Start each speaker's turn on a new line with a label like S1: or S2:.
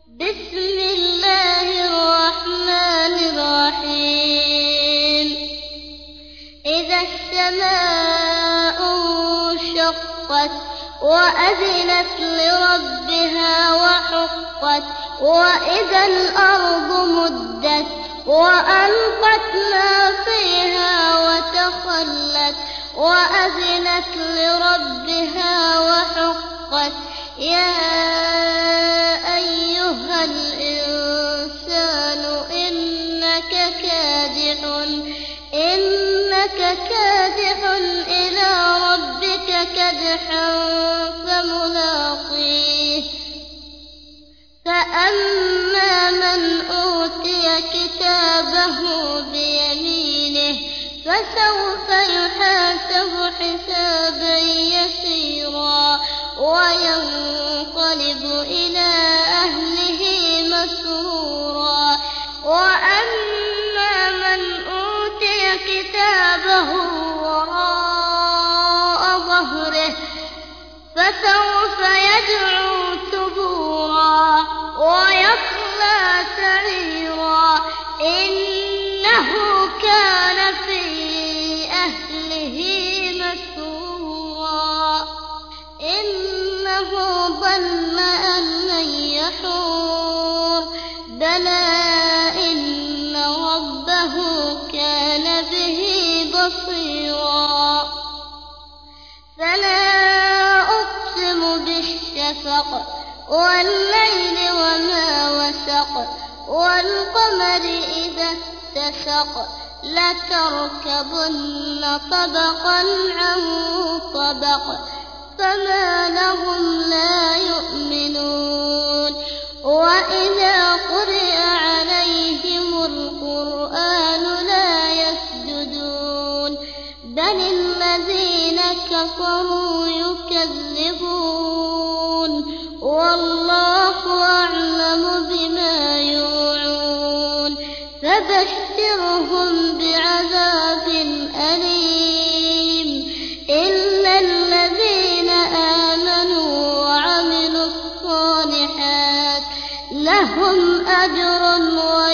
S1: بسم الله الرحمن الرحيم. إذا السماء انشقت وأذنت لربها وحقت، وإذا الأرض مدت وألقت ما فيها وتخلت وأذنت لربها وحقت. يا أيها الإنسان إنك كادح إلى ربك كدحا فملاقيه. فأما من أوتي كتابه بيمينه فسوف يحاسب حسابا يسيرا وينقلب إلى أهله مسرورا. وأما من أوتي كتابه وراء ظهره فسوف يدعو ثبورا ويصلى سعيرا. إنه كان في أهله مسرورا. إنه ظن أن لن يحور. بلى إن ربه كان به بصيرا. فلا أقسم بالشفق والليل وما وسق، والقمر إذا اتسق، لتركبن طبقا عن طبق. فما لهم لا يؤمنون. وإذا قرئ عليهم القرآن لا يسجدون، بل الذين كفروا يكذبون. والله أعلم بما يوعون. فبشرهم بعذاب أليم إلا الذين آمنوا وعملوا الصالحات لهم أجر